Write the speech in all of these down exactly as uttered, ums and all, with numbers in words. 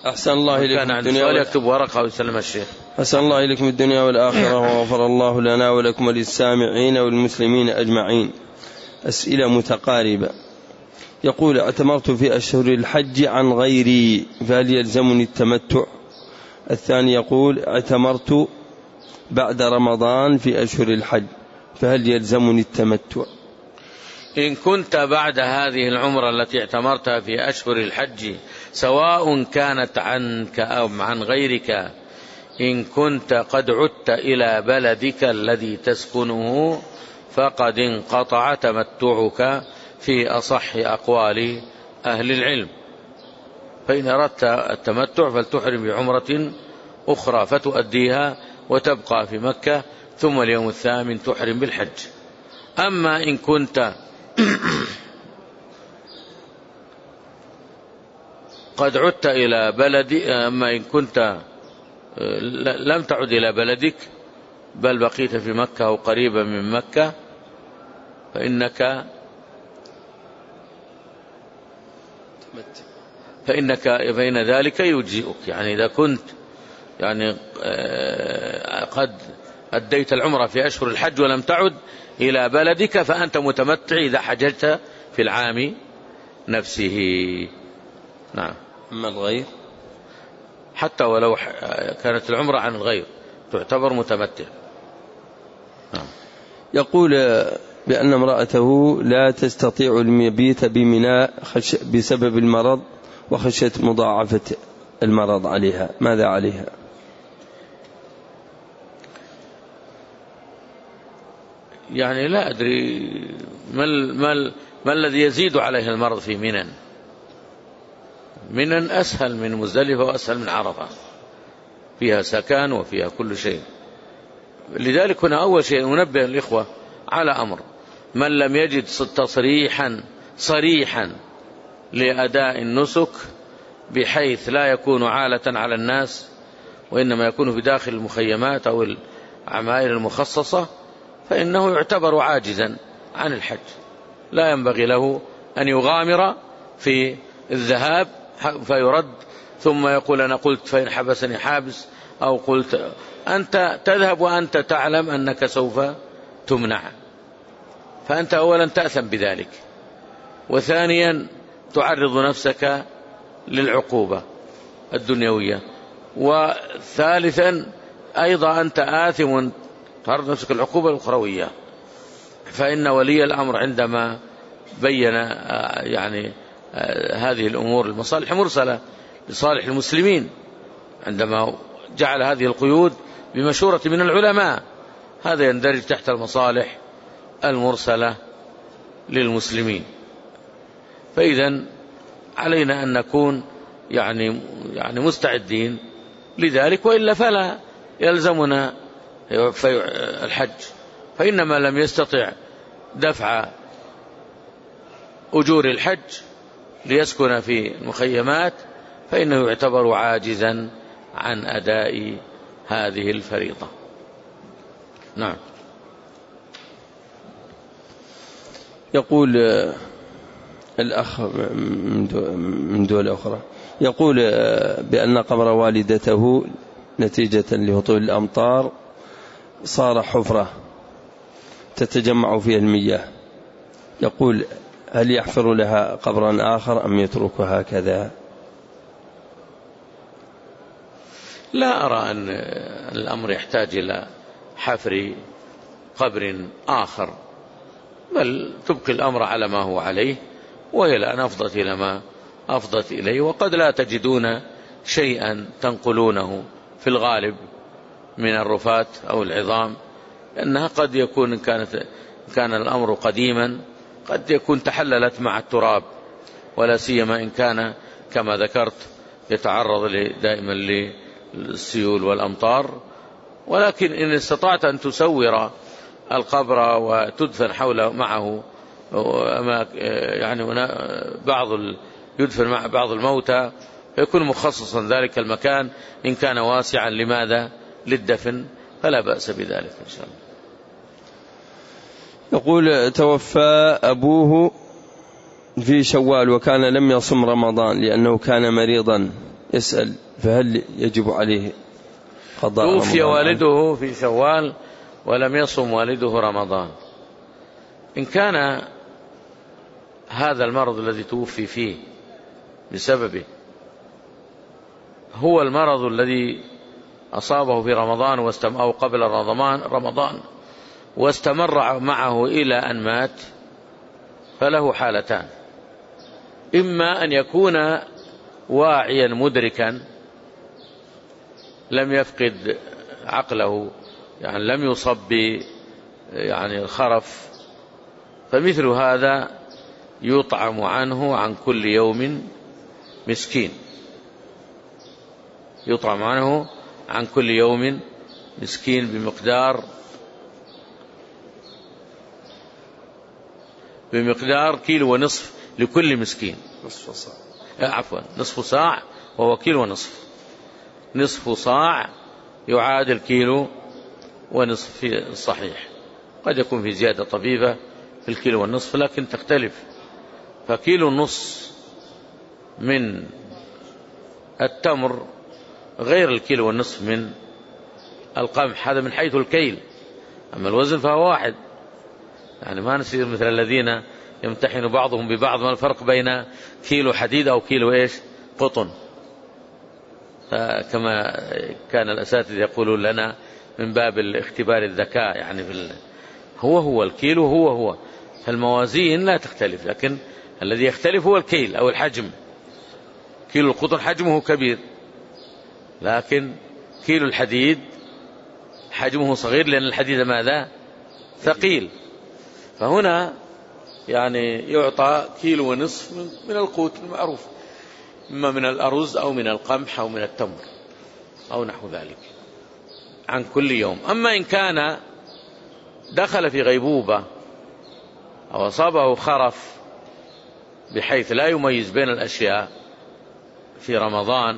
أحسن الله إليكم الدنيا يكتب ورقة ويسلم الشيخ. أحسن الله إليكم الدنيا والآخرة وغفر الله لنا ولكم وللسامعين والمسلمين أجمعين. أسئلة متقاربة. يقول: اعتمرت في أشهر الحج عن غيري فهل يلزمني التمتع؟ الثاني يقول: اعتمرت بعد رمضان في أشهر الحج فهل يلزمني التمتع؟ إن كنت بعد هذه العمرة التي اعتمرتها في أشهر الحج سواء كانت عنك أو عن غيرك، إن كنت قد عدت إلى بلدك الذي تسكنه فقد انقطع تمتعك في أصح أقوال أهل العلم. فإن أردت التمتع فلتحرم بعمرة أخرى فتؤديها وتبقى في مكة، ثم اليوم الثامن تحرم بالحج. أما إن كنت قد عدت إلى بلدي أما إن كنت لم تعد إلى بلدك بل بقيت في مكة أو قريبا من مكة فإنك فإنك فإن ذلك يجزئك. يعني إذا كنت يعني قد أديت العمرة في أشهر الحج ولم تعد إلى بلدك فأنت متمتع إذا حججت في العام نفسه. نعم. أما الغير حتى ولو كانت العمرة عن الغير تعتبر متمتع. نعم. يقول بأن امرأته لا تستطيع المبيت بمناء بسبب المرض وخشية مضاعفة المرض عليها، ماذا عليها؟ يعني لا أدري ما, ما, ما الذي يزيد عليها المرض في منى. منى أسهل من مزدلفة وأسهل من عرفة، فيها سكن وفيها كل شيء. لذلك هنا أول شيء ننبه الإخوة على أمر: من لم يجد تصريحا صريحا لأداء النسك بحيث لا يكون عالة على الناس وإنما يكون في داخل المخيمات أو العمائر المخصصة فإنه يعتبر عاجزا عن الحج. لا ينبغي له أن يغامر في الذهاب فيرد ثم يقول أنا قلت فإن حبسني حابس، أو قلت أنت تذهب وأنت تعلم أنك سوف تمنع، فأنت أولا تأثم بذلك، وثانيا تعرض نفسك للعقوبة الدنيوية، وثالثا أيضا أنت آثم تعرض نفسك للعقوبة الأخروية. فإن ولي الأمر عندما بين يعني هذه الأمور المصالح مرسلة لصالح المسلمين، عندما جعل هذه القيود بمشورة من العلماء، هذا يندرج تحت المصالح المرسلة للمسلمين. فإذا علينا أن نكون يعني يعني مستعدين لذلك، وإلا فلا يلزمنا الحج. فإنما لم يستطع دفع أجور الحج ليسكن في المخيمات فإنه يعتبر عاجزا عن أداء هذه الفريضة. نعم. يقول الأخ من دولة أخرى، يقول بأن قبر والدته نتيجة لهطول الأمطار صار حفرة تتجمع فيها المياه، يقول هل يحفر لها قبرا آخر أم يتركها هكذا؟ لا أرى أن الأمر يحتاج إلى حفر قبر آخر، بل تبقي الأمر على ما هو عليه، وهي الآن أفضت إلى ما أفضت إليه. وقد لا تجدون شيئا تنقلونه في الغالب من الرفات أو العظام، لأنها قد يكون إن كانت كان الأمر قديما قد يكون تحللت مع التراب، ولا سيما إن كان كما ذكرت يتعرض دائما للسيول والأمطار. ولكن إن استطعت أن تسور القبر وتدفن حوله معه يعني بعض يدفن مع بعض الموتى يكون مخصصا ذلك المكان إن كان واسعا لماذا للدفن، فلا بأس بذلك إن شاء الله. يقول توفى أبوه في شوال وكان لم يصم رمضان لأنه كان مريضا، يسأل فهل يجب عليه قضاء رمضان؟ توفي والده في شوال ولم يصم والده رمضان. إن كان هذا المرض الذي توفي فيه بسببه هو المرض الذي أصابه في رمضان أو قبل رمضان واستمر معه إلى أن مات، فله حالتان: إما أن يكون واعيا مدركا لم يفقد عقله، يعني لم يصب ب يعني الخرف، فمثل هذا يطعم عنه عن كل يوم مسكين، يطعم عنه عن كل يوم مسكين بمقدار بمقدار كيلو ونصف لكل مسكين. نصف صاع، عفوا نصف صاع، وهو كيلو ونصف. نصف صاع يعادل كيلو ونصف في الصحيح، قد يكون في زيادة طبيبة في الكيلو والنصف لكن تختلف. فكيلو النص من التمر غير الكيلو والنصف من القمح، هذا من حيث الكيل. أما الوزن فهو واحد، يعني ما نصير مثل الذين يمتحن بعضهم ببعض ما الفرق بين كيلو حديد أو كيلو إيش قطن. كما كان الأساتذة يقولون لنا من باب الاختبار الذكاء، يعني في هو هو الكيلو هو هو، فالموازين لا تختلف، لكن الذي يختلف هو الكيل أو الحجم. كيلو القطن حجمه كبير، لكن كيلو الحديد حجمه صغير، لأن الحديد ماذا؟ ثقيل. فهنا يعني يعطى كيلو ونصف من القوت المعروف، إما من الأرز أو من القمح أو من التمر أو نحو ذلك عن كل يوم. أما إن كان دخل في غيبوبة أو أصابه خرف بحيث لا يميز بين الأشياء في رمضان،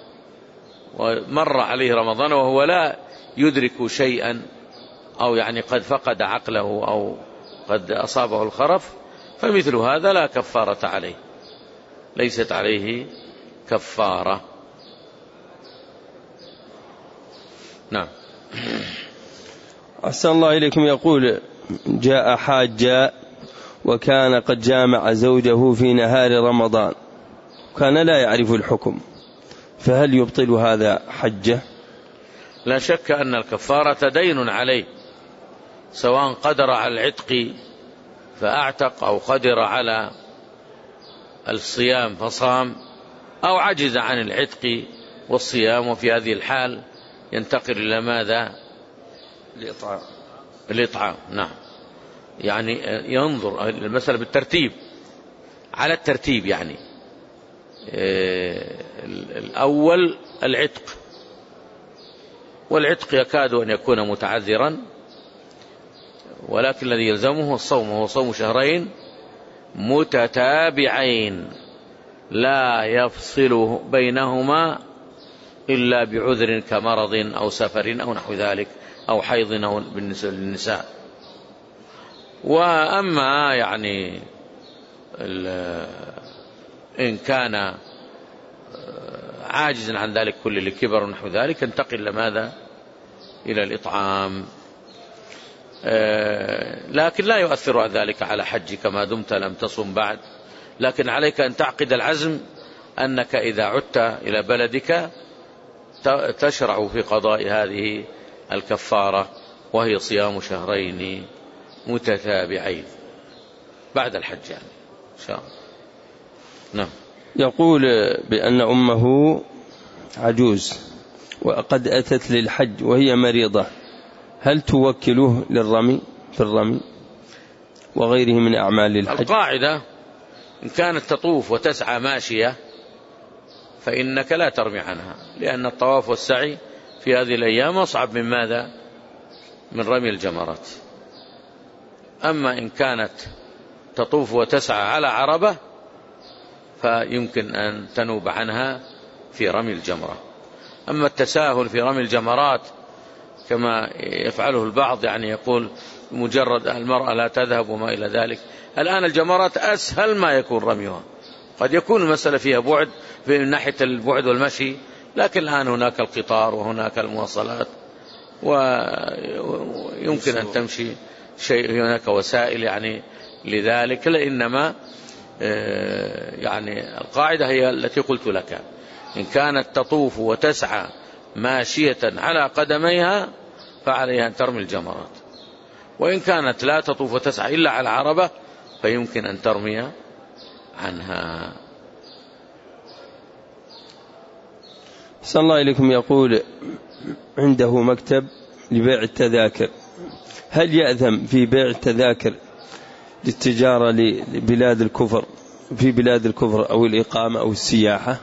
ومر عليه رمضان وهو لا يدرك شيئا، أو يعني قد فقد عقله أو قد أصابه الخرف، فمثل هذا لا كفارة عليه، ليست عليه كفارة. نعم. أحسن الله إليكم. يقول: جاء حاجا وكان قد جامع زوجه في نهار رمضان، كان لا يعرف الحكم، فهل يبطل هذا حجه؟ لا شك أن الكفارة دين عليه، سواء قدر على العتق فأعتق أو قدر على الصيام فصام أو عجز عن العتق والصيام، وفي هذه الحال ينتقل إلى ماذا؟ الإطعام. الإطعام، نعم. يعني ينظر المسألة بالترتيب، على الترتيب، يعني الأول العتق، والعتق يكاد أن يكون متعذرا، ولكن الذي يلزمه الصوم، وهو صوم شهرين متتابعين لا يفصل بينهما إلا بعذر كمرض أو سفر أو نحو ذلك أو حيض أو بالنسبة للنساء. وأما يعني إن كان عاجزا عن ذلك كل لكبر ونحو ذلك، انتقل لماذا؟ إلى الإطعام. لكن لا يؤثر ذلك على حجك ما دمت لم تصم بعد، لكن عليك أن تعقد العزم أنك إذا عدت إلى بلدك تشرع في قضاء هذه الكفارة، وهي صيام شهرين متتابعين بعد الحج، يعني إن شاء الله. نعم. يقول بأن أمه عجوز وقد أتت للحج وهي مريضة، هل توكله للرمي في الرمي وغيره من أعمال الحج؟ القاعدة إن كانت تطوف وتسعى ماشية فإنك لا ترمي عنها، لأن الطواف والسعي في هذه الأيام أصعب من ماذا؟ من رمي الجمرات. أما إن كانت تطوف وتسعى على عربة فيمكن أن تنوب عنها في رمي الجمرة. أما التساهل في رمي الجمرات كما يفعله البعض، يعني يقول مجرد المرأة لا تذهب وما إلى ذلك، الآن الجمرات أسهل ما يكون رميها، قد يكون المسألة فيها بعد من ناحية البعد والمشي، لكن الآن هناك القطار وهناك المواصلات ويمكن أن تمشي شيء، هناك وسائل يعني لذلك. لإنما يعني القاعدة هي التي قلت لك، إن كانت تطوف وتسعى ماشية على قدميها فعليها أن ترمي الجمرات، وإن كانت لا تطوف وتسعى إلا على عربة فيمكن أن ترمي عنها. صلى الله إليكم يقول عنده مكتب لبيع التذاكر، هل يأذم في بيع التذاكر للتجارة لبلاد الكفر في بلاد الكفر أو الإقامة أو السياحة؟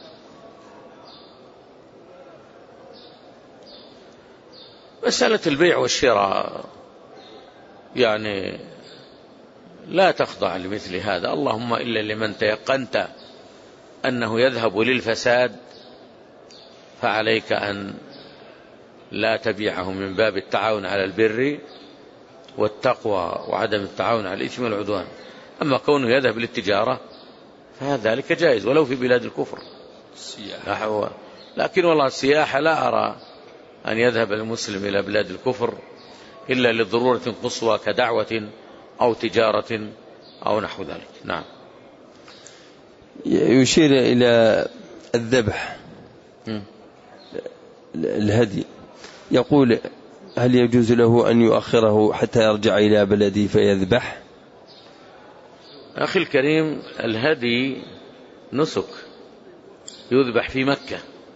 مسألة البيع والشراء يعني لا تخضع لمثل هذا، اللهم إلا لمن تيقنت أنه يذهب للفساد فعليك أن لا تبيعه من باب التعاون على البر والتقوى وعدم التعاون على الإثم والعدوان. أما كونه يذهب للتجارة فهذا ذلك جائز ولو في بلاد الكفر السياحة. لكن والله السياحة لا أرى أن يذهب المسلم إلى بلاد الكفر إلا لضرورة قصوى كدعوة أو تجارة أو نحو ذلك. نعم. يشير إلى الذبح م. الهدي، يقول هل يجوز له أن يؤخره حتى يرجع إلى بلده فيذبح؟ أخي الكريم، الهدي نسك يذبح في مكة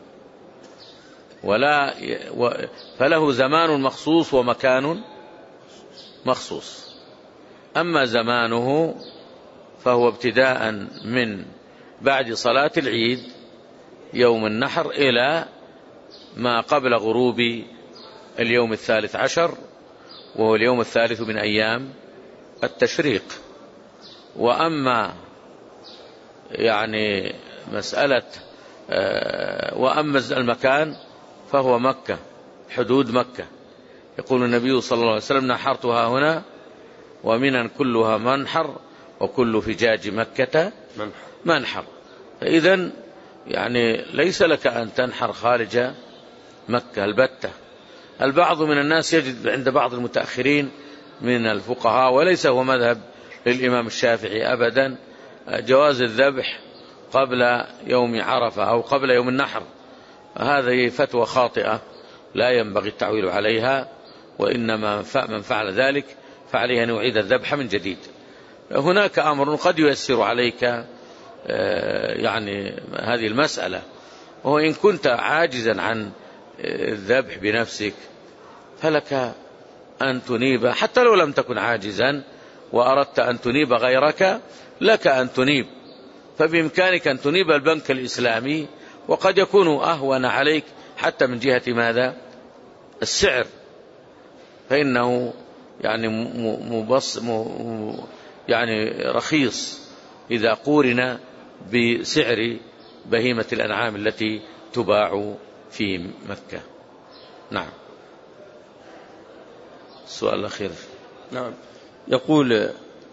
ولا فله زمان مخصوص ومكان مخصوص. أما زمانه فهو ابتداء من بعد صلاة العيد يوم النحر إلى ما قبل غروب اليوم الثالث عشر، وهو اليوم الثالث من أيام التشريق. وأما يعني مسألة وأما المكان فهو مكة، حدود مكة. يقول النبي صلى الله عليه وسلم نحرتها هنا ومنا كلها منحر وكل فجاج مكة منحر. فإذن يعني ليس لك أن تنحر خارج مكة البتة. البعض من الناس يجد عند بعض المتأخرين من الفقهاء وليس هو مذهب للإمام الشافعي أبدا جواز الذبح قبل يوم عرفة أو قبل يوم النحر. هذه فتوى خاطئة لا ينبغي التعويل عليها، وإنما من فعل ذلك فعليه أن يعيد الذبح من جديد. هناك أمر قد ييسر عليك يعني هذه المسألة، وهو إن كنت عاجزا عن الذبح بنفسك فلك أن تنيب، حتى لو لم تكن عاجزا وأردت أن تنيب غيرك لك أن تنيب، فبإمكانك أن تنيب البنك الإسلامي، وقد يكون أهون عليك حتى من جهة ماذا؟ السعر، فإنه يعني مبص يعني رخيص إذا قورن بسعر بهيمة الأنعام التي تباع في مكة. نعم. السؤال الأخير. نعم. يقول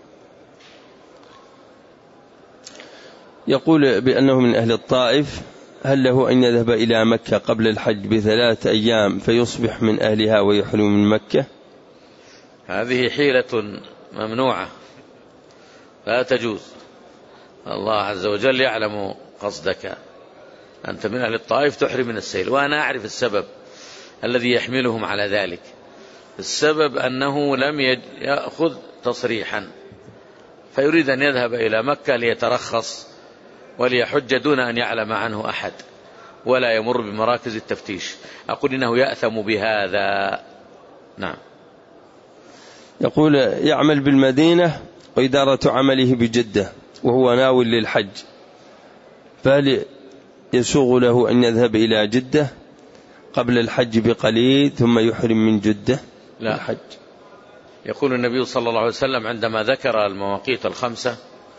يقول بأنه من أهل الطائف، هل له أن يذهب إلى مكة قبل الحج بثلاث أيام فيصبح من أهلها ويحلم من مكة؟ هذه حيلة ممنوعة لا تجوز. الله عز وجل يعلم قصدك، أنت من أهل الطائف تحرم من السيل، وأنا أعرف السبب الذي يحملهم على ذلك. السبب أنه لم يأخذ تصريحا فيريد أن يذهب إلى مكة ليترخص وليحج دون أن يعلم عنه أحد ولا يمر بمراكز التفتيش. أقول إنه يأثم بهذا. نعم. يقول يعمل بالمدينة وإدارة عمله بجدة وهو ناوي للحج، فهل يسوغ له أن يذهب إلى جدة قبل الحج بقليل ثم يحرم من جدة؟ لا الحج. يقول النبي صلى الله عليه وسلم عندما ذكر المواقيت الخمسة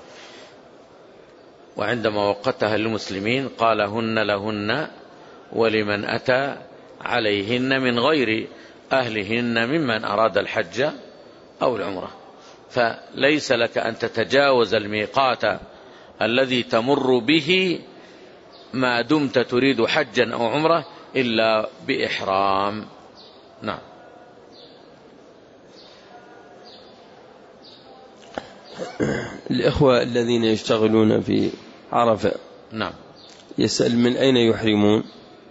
وعندما وقتها للمسلمين قال هن لهن ولمن أتى عليهن من غير أهلهن ممن أراد الحج أو العمرة. فليس لك أن تتجاوز الميقات الذي تمر به ما دمت تريد حجا أو عمرة إلا بإحرام. نعم. الإخوة الذين يشتغلون في عرفة نعم يسأل من أين يحرمون؟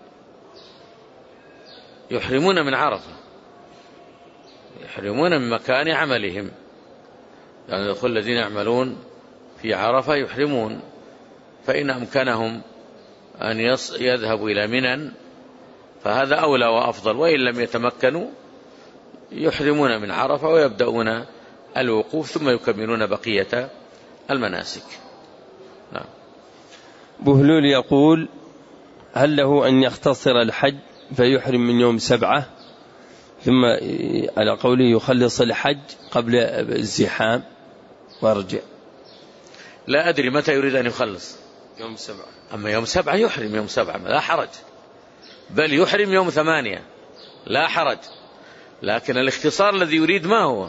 يحرمون من عرفة، يحرمون من مكان عملهم، يعني يقول الذين يعملون في عرفة يحرمون، فإن أمكنهم أن يذهبوا إلى منى فهذا أولى وأفضل، وإن لم يتمكنوا يحرمون من عرفة ويبدأون الوقوف ثم يكملون بقية المناسك. نعم. بهلول يقول: هل له أن يختصر الحج فيحرم من يوم سبعة ثم على قوله يخلص الحج قبل الزحام وارجع؟ لا أدري متى يريد أن يخلص. يوم سبعة. أما يوم سبعة يحرم يوم سبعة لا حرج، بل يحرم يوم ثمانية لا حرج، لكن الاختصار الذي يريد ما هو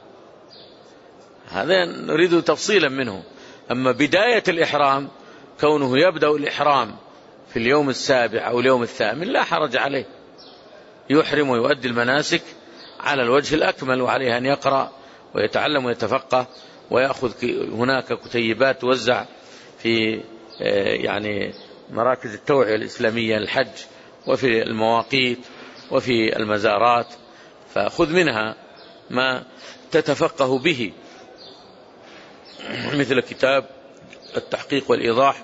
هذا نريد تفصيلا منه. أما بداية الإحرام كونه يبدأ الإحرام في اليوم السابع أو اليوم الثامن لا حرج عليه، يحرم ويؤدي المناسك على الوجه الأكمل، وعليه أن يقرأ ويتعلم ويتفقه ويأخذ هناك كتيبات توزع في يعني مراكز التوعية الإسلامية الحج وفي المواقيت وفي المزارات، فخذ منها ما تتفقه به، مثل كتاب التحقيق والإيضاح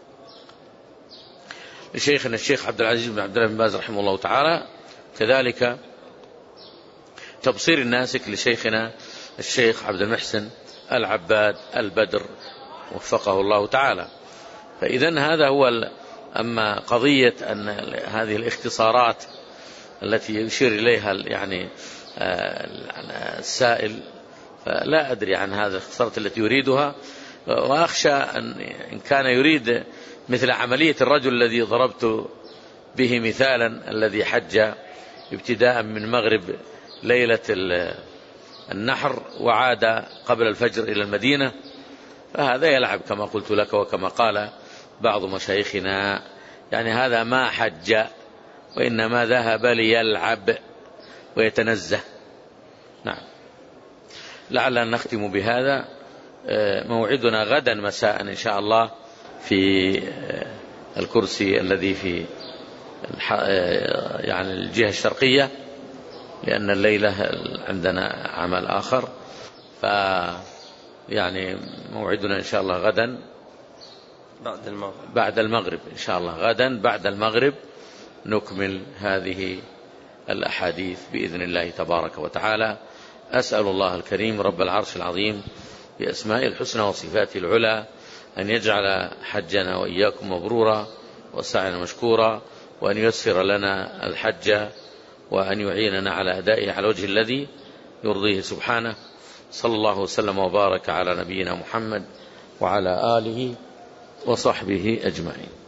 لشيخنا الشيخ عبد العزيز بن عبد الله بن باز رحمه الله تعالى، كذلك تبصير الناسك لشيخنا الشيخ عبد المحسن العباد البدر وفقه الله تعالى. فإذن هذا هو. أما قضية أن هذه الاختصارات التي يشير إليها يعني السائل فلا أدري عن هذه الاختصارات التي يريدها، وأخشى أن إن كان يريد مثل عملية الرجل الذي ضربت به مثالا الذي حج ابتداء من مغرب ليلة النحر وعاد قبل الفجر إلى المدينة، فهذا يلعب كما قلت لك وكما قال بعض مشايخنا، يعني هذا ما حج وإنما ذهب ليلعب ويتنزه. نعم. لعلنا نختم بهذا. موعدنا غدا مساء إن شاء الله في الكرسي الذي في يعني الجهة الشرقية، لأن الليلة عندنا عمل آخر، ف يعني موعدنا إن شاء الله غدا بعد المغرب بعد المغرب إن شاء الله غدا بعد المغرب نكمل هذه الأحاديث بإذن الله تبارك وتعالى. أسأل الله الكريم رب العرش العظيم بأسماء الحسنى وصفاته العلى أن يجعل حجنا وإياكم مبرورا وسعينا مشكورا، وأن ييسر لنا الحج، وأن يعيننا على أدائه على وجه الذي يرضيه سبحانه. صلى الله وسلم وبارك على نبينا محمد وعلى آله وصحبه أجمعين.